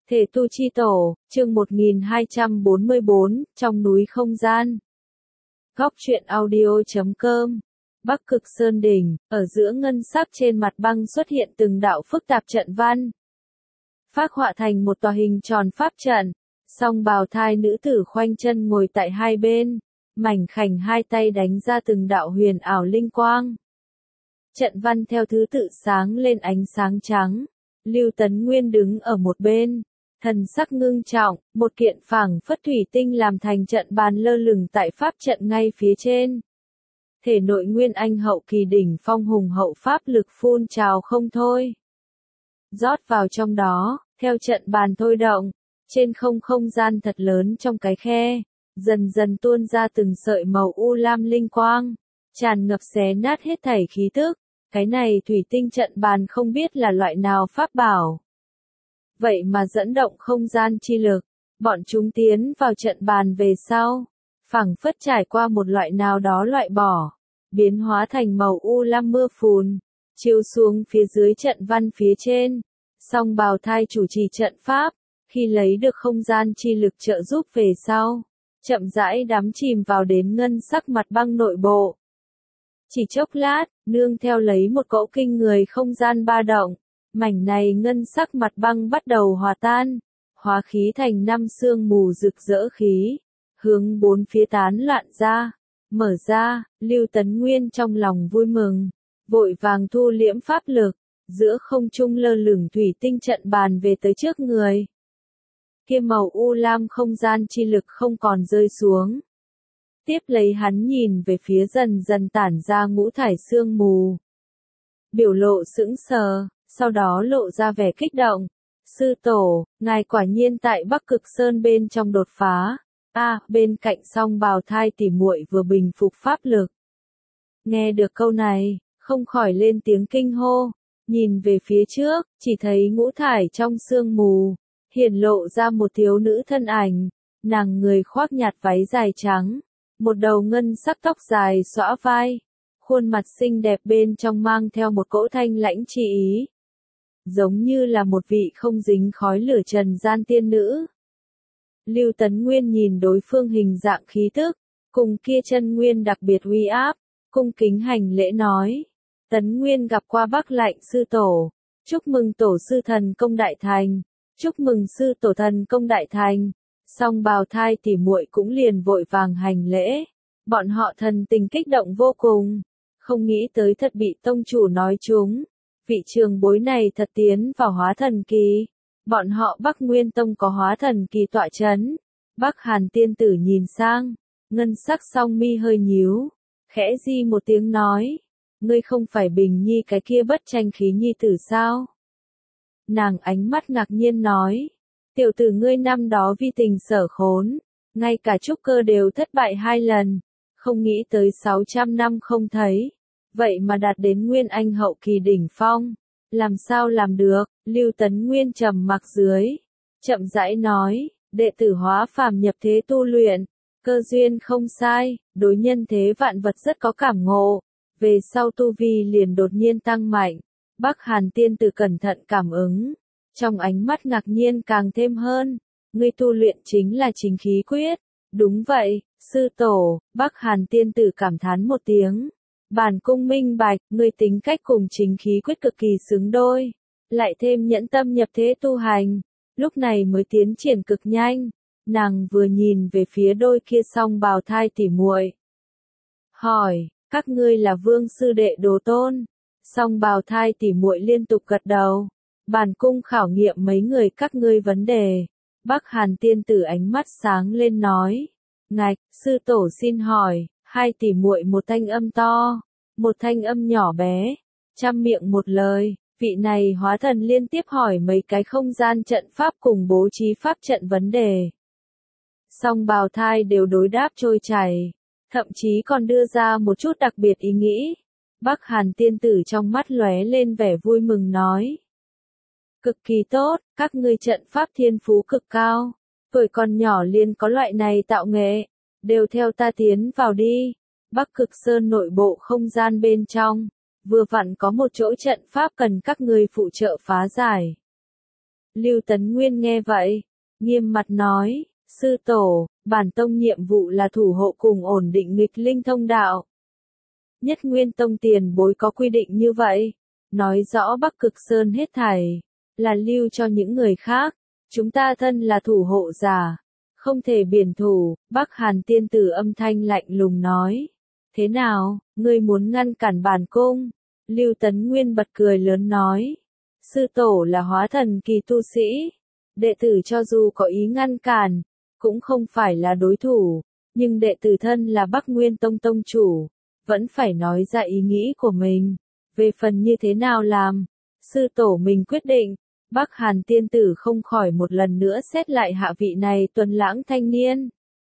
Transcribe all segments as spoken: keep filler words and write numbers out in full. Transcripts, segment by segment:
Thể tu chi tổ, chương một nghìn hai trăm bốn mươi bốn, trong núi không gian. Góc truyện audio chấm com. Bắc Cực Sơn Đỉnh, ở giữa ngân sắc trên mặt băng xuất hiện từng đạo phức tạp trận văn. Phác họa thành một tòa hình tròn pháp trận, song bào thai nữ tử khoanh chân ngồi tại hai bên, mảnh khảnh hai tay đánh ra từng đạo huyền ảo linh quang. Trận văn theo thứ tự sáng lên ánh sáng trắng. Lưu Tấn Nguyên đứng ở một bên, thần sắc ngưng trọng, một kiện phảng phất thủy tinh làm thành trận bàn lơ lửng tại pháp trận ngay phía trên. Thể nội Nguyên Anh hậu kỳ đỉnh phong hùng hậu pháp lực phun trào không thôi. Rót vào trong đó, theo trận bàn thôi động, trên không không gian thật lớn trong cái khe, dần dần tuôn ra từng sợi màu u lam linh quang, tràn ngập xé nát hết thảy khí tức. Cái này thủy tinh trận bàn không biết là loại nào pháp bảo. Vậy mà dẫn động không gian chi lực, bọn chúng tiến vào trận bàn về sau, phảng phất trải qua một loại nào đó loại bỏ, biến hóa thành màu u lam mưa phùn, chiếu xuống phía dưới trận văn phía trên. Song bào thai chủ trì trận pháp, khi lấy được không gian chi lực trợ giúp về sau, chậm rãi đắm chìm vào đến ngân sắc mặt băng nội bộ. Chỉ chốc lát, nương theo lấy một cỗ kinh người không gian ba động, mảnh này ngân sắc mặt băng bắt đầu hòa tan, hóa khí thành năm sương mù rực rỡ khí, hướng bốn phía tán loạn ra, mở ra. Lưu Tấn Nguyên trong lòng vui mừng, vội vàng thu liễm pháp lực, giữa không trung lơ lửng thủy tinh trận bàn về tới trước người. Kia màu u lam không gian chi lực không còn rơi xuống. Tiếp lấy hắn nhìn về phía dần dần tản ra ngũ thải sương mù. Biểu lộ sững sờ, sau đó lộ ra vẻ kích động. Sư tổ, ngài quả nhiên tại Bắc Cực Sơn bên trong đột phá. A, à, bên cạnh song bào thai tỉ muội vừa bình phục pháp lực. Nghe được câu này, không khỏi lên tiếng kinh hô. Nhìn về phía trước, chỉ thấy ngũ thải trong sương mù, hiển lộ ra một thiếu nữ thân ảnh. Nàng người khoác nhạt váy dài trắng. Một đầu ngân sắc tóc dài xõa vai, khuôn mặt xinh đẹp bên trong mang theo một cỗ thanh lãnh chi ý. Giống như là một vị không dính khói lửa trần gian tiên nữ. Lưu Tấn Nguyên nhìn đối phương hình dạng khí tức, cùng kia chân nguyên đặc biệt uy áp, cung kính hành lễ nói. Tấn Nguyên gặp qua Bắc Lạnh sư tổ, chúc mừng tổ sư thần công đại thành, chúc mừng sư tổ thần công đại thành. Song bào thai tỉ muội cũng liền vội vàng hành lễ, bọn họ thần tình kích động vô cùng, không nghĩ tới thật bị tông chủ nói chúng, vị trường bối này thật tiến vào hóa thần kỳ, bọn họ Bắc Nguyên Tông có hóa thần kỳ tọa chấn. Bắc Hàn tiên tử nhìn sang, ngân sắc song mi hơi nhíu, khẽ di một tiếng nói, ngươi không phải Bình Nhi cái kia bất tranh khí nhi tử sao? Nàng ánh mắt ngạc nhiên nói. Tiểu tử ngươi năm đó vi tình sở khốn, ngay cả trúc cơ đều thất bại hai lần, không nghĩ tới sáu trăm năm không thấy, vậy mà đạt đến Nguyên Anh hậu kỳ đỉnh phong, làm sao làm được? Lưu Tấn Nguyên trầm mặc dưới, chậm rãi nói, đệ tử hóa phàm nhập thế tu luyện, cơ duyên không sai, đối nhân thế vạn vật rất có cảm ngộ, về sau tu vi liền đột nhiên tăng mạnh. Bắc Hàn tiên tử cẩn thận cảm ứng. Trong ánh mắt ngạc nhiên càng thêm hơn, ngươi tu luyện chính là chính khí quyết. Đúng vậy, sư tổ. Bắc Hàn tiên tử cảm thán một tiếng. Bản cung minh bạch, ngươi tính cách cùng chính khí quyết cực kỳ xứng đôi. Lại thêm nhẫn tâm nhập thế tu hành, lúc này mới tiến triển cực nhanh. Nàng vừa nhìn về phía đôi kia song bào thai tỉ muội, hỏi, các ngươi là vương sư đệ đồ tôn? Song bào thai tỉ muội liên tục gật đầu. Bản cung khảo nghiệm mấy người các ngươi vấn đề. Bắc Hàn tiên tử ánh mắt sáng lên nói. Ngạch, sư tổ xin hỏi, hai tỷ muội một thanh âm to, một thanh âm nhỏ bé, trăm miệng một lời, vị này hóa thần liên tiếp hỏi mấy cái không gian trận pháp cùng bố trí pháp trận vấn đề. Song bào thai đều đối đáp trôi chảy, thậm chí còn đưa ra một chút đặc biệt ý nghĩ. Bắc Hàn tiên tử trong mắt lóe lên vẻ vui mừng nói. Cực kỳ tốt, các ngươi trận pháp thiên phú cực cao, tuổi còn nhỏ liền có loại này tạo nghệ, đều theo ta tiến vào đi. Bắc Cực Sơn nội bộ không gian bên trong, vừa vặn có một chỗ trận pháp cần các ngươi phụ trợ phá giải. Lưu Tấn Nguyên nghe vậy, nghiêm mặt nói, sư tổ, bản tông nhiệm vụ là thủ hộ cùng ổn định nghịch linh thông đạo. Nhất Nguyên Tông tiền bối có quy định như vậy, nói rõ Bắc Cực Sơn hết thảy, là lưu cho những người khác, chúng ta thân là thủ hộ giả, không thể biển thủ. Bắc Hàn tiên tử âm thanh lạnh lùng nói, thế nào, ngươi muốn ngăn cản bản cung? Lưu Tấn Nguyên bật cười lớn nói, sư tổ là hóa thần kỳ tu sĩ, đệ tử cho dù có ý ngăn cản, cũng không phải là đối thủ, nhưng đệ tử thân là Bắc Nguyên Tông tông chủ, vẫn phải nói ra ý nghĩ của mình, về phần như thế nào làm, sư tổ mình quyết định. Bắc Hàn tiên tử không khỏi một lần nữa xét lại hạ vị này tuấn lãng thanh niên.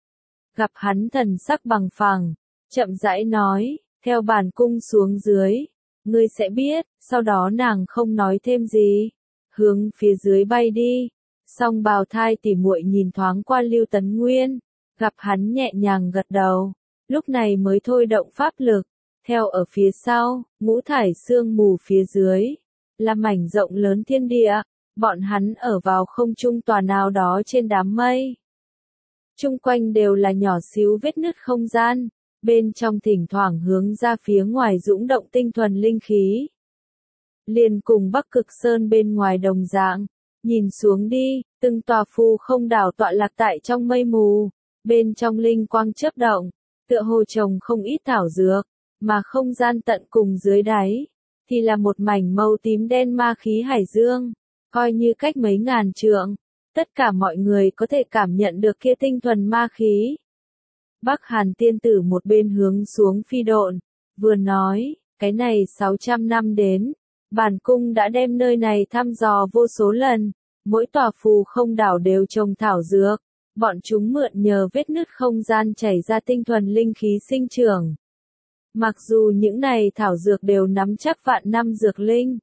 Gặp hắn thần sắc bằng phẳng, chậm rãi nói, theo bản cung xuống dưới, ngươi sẽ biết. Sau đó nàng không nói thêm gì, hướng phía dưới bay đi. Song bào thai tỉ muội nhìn thoáng qua Lưu Tấn Nguyên, gặp hắn nhẹ nhàng gật đầu, lúc này mới thôi động pháp lực, theo ở phía sau, ngũ thải sương mù phía dưới, là mảnh rộng lớn thiên địa, bọn hắn ở vào không trung tòa nào đó trên đám mây. Chung quanh đều là nhỏ xíu vết nứt không gian, bên trong thỉnh thoảng hướng ra phía ngoài dũng động tinh thuần linh khí. Liền cùng Bắc Cực Sơn bên ngoài đồng dạng, nhìn xuống đi, từng tòa phù không đảo tọa lạc tại trong mây mù, bên trong linh quang chớp động, tựa hồ trồng không ít thảo dược, mà không gian tận cùng dưới đáy, thì là một mảnh màu tím đen ma khí hải dương, coi như cách mấy ngàn trượng, tất cả mọi người có thể cảm nhận được kia tinh thuần ma khí. Bắc Hàn tiên tử một bên hướng xuống phi độn, vừa nói, cái này sáu trăm năm đến, bản cung đã đem nơi này thăm dò vô số lần, mỗi tòa phù không đảo đều trồng thảo dược, bọn chúng mượn nhờ vết nứt không gian chảy ra tinh thuần linh khí sinh trưởng. Mặc dù những này thảo dược đều nắm chắc vạn năm dược linh,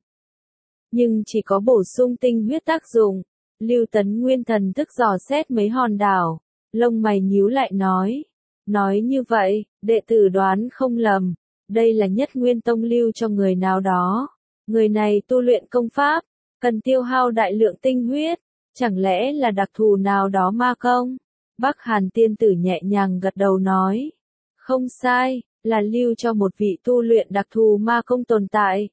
nhưng chỉ có bổ sung tinh huyết tác dụng. Lưu Tấn Nguyên thần thức dò xét mấy hòn đảo, lông mày nhíu lại nói, nói như vậy, đệ tử đoán không lầm, đây là Nhất Nguyên Tông lưu cho người nào đó, người này tu luyện công pháp, cần tiêu hao đại lượng tinh huyết, chẳng lẽ là đặc thù nào đó ma công? Bắc Hàn tiên tử nhẹ nhàng gật đầu nói, không sai, là lưu cho một vị tu luyện đặc thù ma công tồn tại.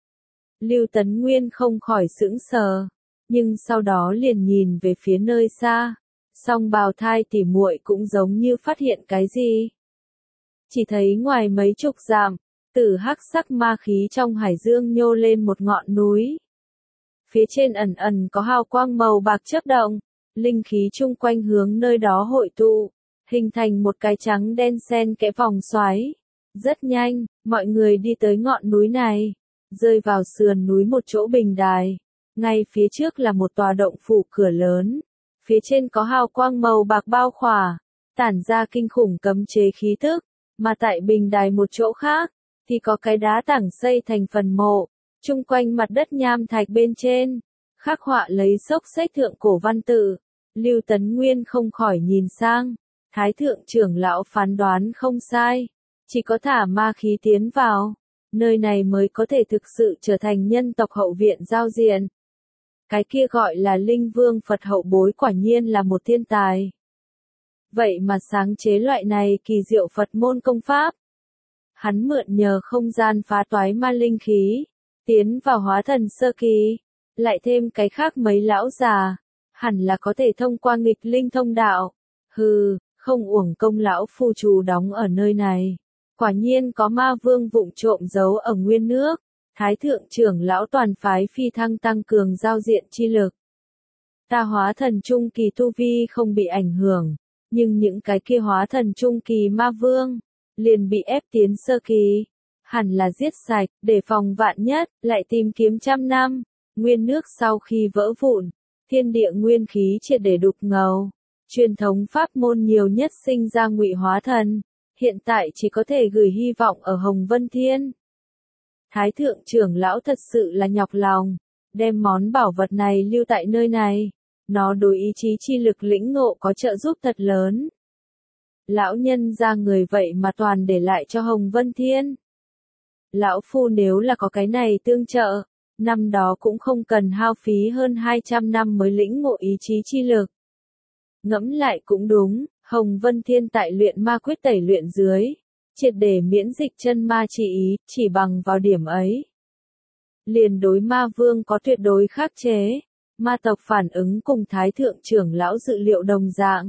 Lưu Tấn Nguyên không khỏi sững sờ, nhưng sau đó liền nhìn về phía nơi xa, song bào thai tỉ muội cũng giống như phát hiện cái gì. Chỉ thấy ngoài mấy chục dặm, tử hắc sắc ma khí trong hải dương nhô lên một ngọn núi. Phía trên ẩn ẩn có hào quang màu bạc chớp động, linh khí chung quanh hướng nơi đó hội tụ, hình thành một cái trắng đen xen kẽ vòng xoáy. Rất nhanh, mọi người đi tới ngọn núi này, rơi vào sườn núi một chỗ bình đài. Ngay phía trước là một tòa động phủ cửa lớn, phía trên có hào quang màu bạc bao khỏa, tản ra kinh khủng cấm chế khí tức, mà tại bình đài một chỗ khác, thì có cái đá tảng xây thành phần mộ, chung quanh mặt đất nham thạch bên trên, khắc họa lấy xốc xếch thượng cổ văn tự. Lưu Tấn Nguyên không khỏi nhìn sang, Thái thượng trưởng lão phán đoán không sai, chỉ có thả ma khí tiến vào, nơi này mới có thể thực sự trở thành nhân tộc hậu viện giao diện. Cái kia gọi là Linh Vương Phật hậu bối quả nhiên là một thiên tài. Vậy mà sáng chế loại này kỳ diệu Phật môn công pháp. Hắn mượn nhờ không gian phá toái ma linh khí, tiến vào hóa thần sơ kỳ, lại thêm cái khác mấy lão già, hẳn là có thể thông qua nghịch linh thông đạo. Hừ, không uổng công lão phu trù đóng ở nơi này. Quả nhiên có ma vương vụng trộm giấu ở nguyên nước. Thái thượng trưởng lão toàn phái phi thăng tăng cường giao diện chi lực. Ta hóa thần trung kỳ tu vi không bị ảnh hưởng, nhưng những cái kia hóa thần trung kỳ ma vương, liền bị ép tiến sơ kỳ. Hẳn là giết sạch, để phòng vạn nhất, lại tìm kiếm trăm năm. Nguyên nước sau khi vỡ vụn, thiên địa nguyên khí triệt để đục ngầu. Truyền thống pháp môn nhiều nhất sinh ra ngụy hóa thần, hiện tại chỉ có thể gửi hy vọng ở Hồng Vân Thiên. Thái thượng trưởng lão thật sự là nhọc lòng, đem món bảo vật này lưu tại nơi này, nó đối ý chí chi lực lĩnh ngộ có trợ giúp thật lớn. Lão nhân ra người vậy mà toàn để lại cho Hồng Vân Thiên. Lão phu nếu là có cái này tương trợ, năm đó cũng không cần hao phí hơn hai trăm năm mới lĩnh ngộ ý chí chi lực. Ngẫm lại cũng đúng, Hồng Vân Thiên tại luyện ma quyết tẩy luyện dưới, triệt để miễn dịch chân ma chi ý, chỉ bằng vào điểm ấy. Liền đối ma vương có tuyệt đối khắc chế, ma tộc phản ứng cùng Thái Thượng trưởng lão dự liệu đồng dạng.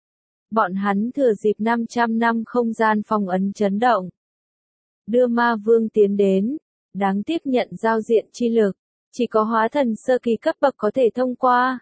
Bọn hắn thừa dịp năm trăm năm không gian phong ấn chấn động, đưa ma vương tiến đến, đáng tiếc nhận giao diện chi lực, chỉ có hóa thần sơ kỳ cấp bậc có thể thông qua.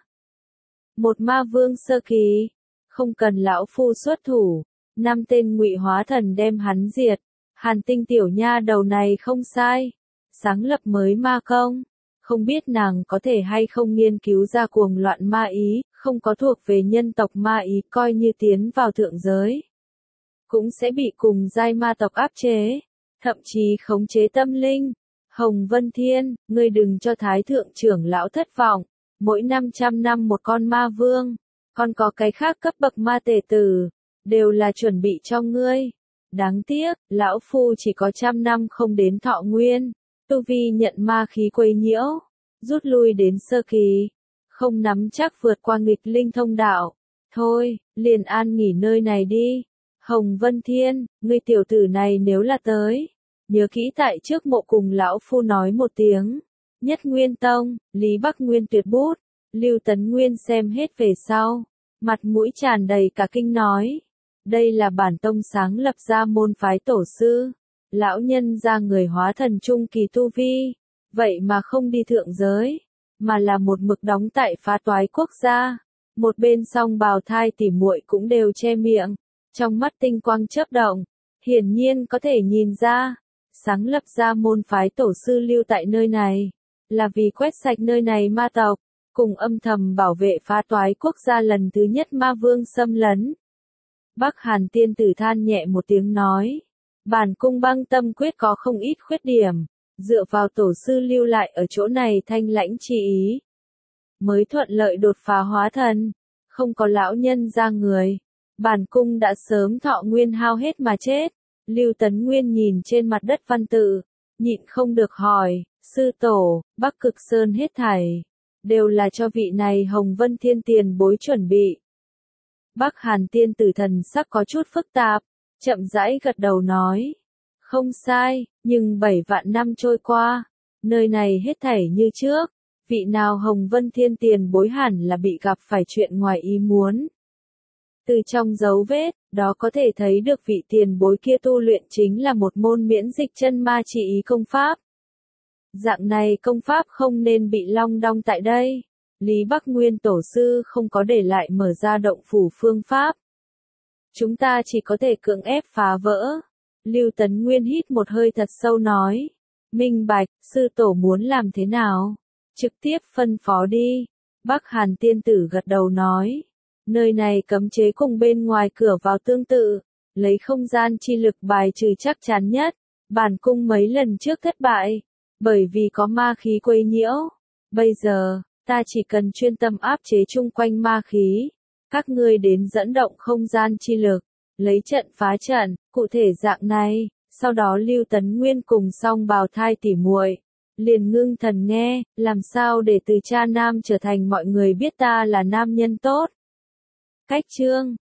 Một ma vương sơ kỳ, không cần lão phu xuất thủ, năm tên ngụy hóa thần đem hắn diệt. Hàn Tinh tiểu nha đầu này không sai, sáng lập mới ma công, không biết nàng có thể hay không nghiên cứu ra cuồng loạn ma ý, không có thuộc về nhân tộc ma ý, coi như tiến vào thượng giới, cũng sẽ bị cùng giai ma tộc áp chế, thậm chí khống chế tâm linh. Hồng Vân Thiên, ngươi đừng cho Thái Thượng trưởng lão thất vọng, mỗi năm trăm năm một con ma vương, còn có cái khác cấp bậc ma tề tử, đều là chuẩn bị cho ngươi. Đáng tiếc, lão phu chỉ có trăm năm không đến thọ nguyên, tu vi nhận ma khí quấy nhiễu, rút lui đến sơ kỳ, không nắm chắc vượt qua nghịch linh thông đạo. Thôi, liền an nghỉ nơi này đi. Hồng Vân Thiên, ngươi tiểu tử này nếu là tới, nhớ kỹ tại trước mộ cùng lão phu nói một tiếng. Nhất Nguyên Tông, Lý Bắc Nguyên tuyệt bút, Lưu Tấn Nguyên xem hết về sau, mặt mũi tràn đầy cả kinh nói. Đây là bản tông sáng lập ra môn phái tổ sư, lão nhân ra người hóa thần trung kỳ tu vi, vậy mà không đi thượng giới, mà là một mực đóng tại phá toái quốc gia. Một bên song bào thai tỉ muội cũng đều che miệng, trong mắt tinh quang chớp động, hiển nhiên có thể nhìn ra, sáng lập ra môn phái tổ sư lưu tại nơi này, là vì quét sạch nơi này ma tộc, cùng âm thầm bảo vệ phá toái quốc gia lần thứ nhất ma vương xâm lấn. Bắc Hàn tiên tử than nhẹ một tiếng nói, bản cung băng tâm quyết có không ít khuyết điểm, dựa vào tổ sư lưu lại ở chỗ này thanh lãnh chi ý, mới thuận lợi đột phá hóa thần, không có lão nhân ra người, bản cung đã sớm thọ nguyên hao hết mà chết. Lưu Tấn Nguyên nhìn trên mặt đất văn tự, nhịn không được hỏi, sư tổ, Bắc Cực Sơn hết thảy, đều là cho vị này Hồng Vân Thiên tiền bối chuẩn bị. Bắc Hàn tiên tử thần sắc có chút phức tạp, chậm rãi gật đầu nói, không sai, nhưng bảy vạn năm trôi qua, nơi này hết thảy như trước, vị nào Hồng Vân Thiên tiền bối hẳn là bị gặp phải chuyện ngoài ý muốn. Từ trong dấu vết, đó có thể thấy được vị tiền bối kia tu luyện chính là một môn miễn dịch chân ma trị ý công pháp. Dạng này công pháp không nên bị long đong tại đây. Lý Bắc Nguyên tổ sư không có để lại mở ra động phủ phương pháp. Chúng ta chỉ có thể cưỡng ép phá vỡ. Lưu Tấn Nguyên hít một hơi thật sâu nói. Minh bạch, sư tổ muốn làm thế nào? Trực tiếp phân phó đi. Bắc Hàn tiên tử gật đầu nói. Nơi này cấm chế cùng bên ngoài cửa vào tương tự, lấy không gian chi lực bài trừ chắc chắn nhất. Bản cung mấy lần trước thất bại, bởi vì có ma khí quấy nhiễu. Bây giờ, ta chỉ cần chuyên tâm áp chế chung quanh ma khí. Các ngươi đến dẫn động không gian chi lực, lấy trận phá trận, cụ thể dạng này. Sau đó Lưu Tấn Nguyên cùng song bào thai tỉ muội liền ngưng thần nghe, làm sao để từ cha nam trở thành mọi người biết ta là nam nhân tốt. Cách chương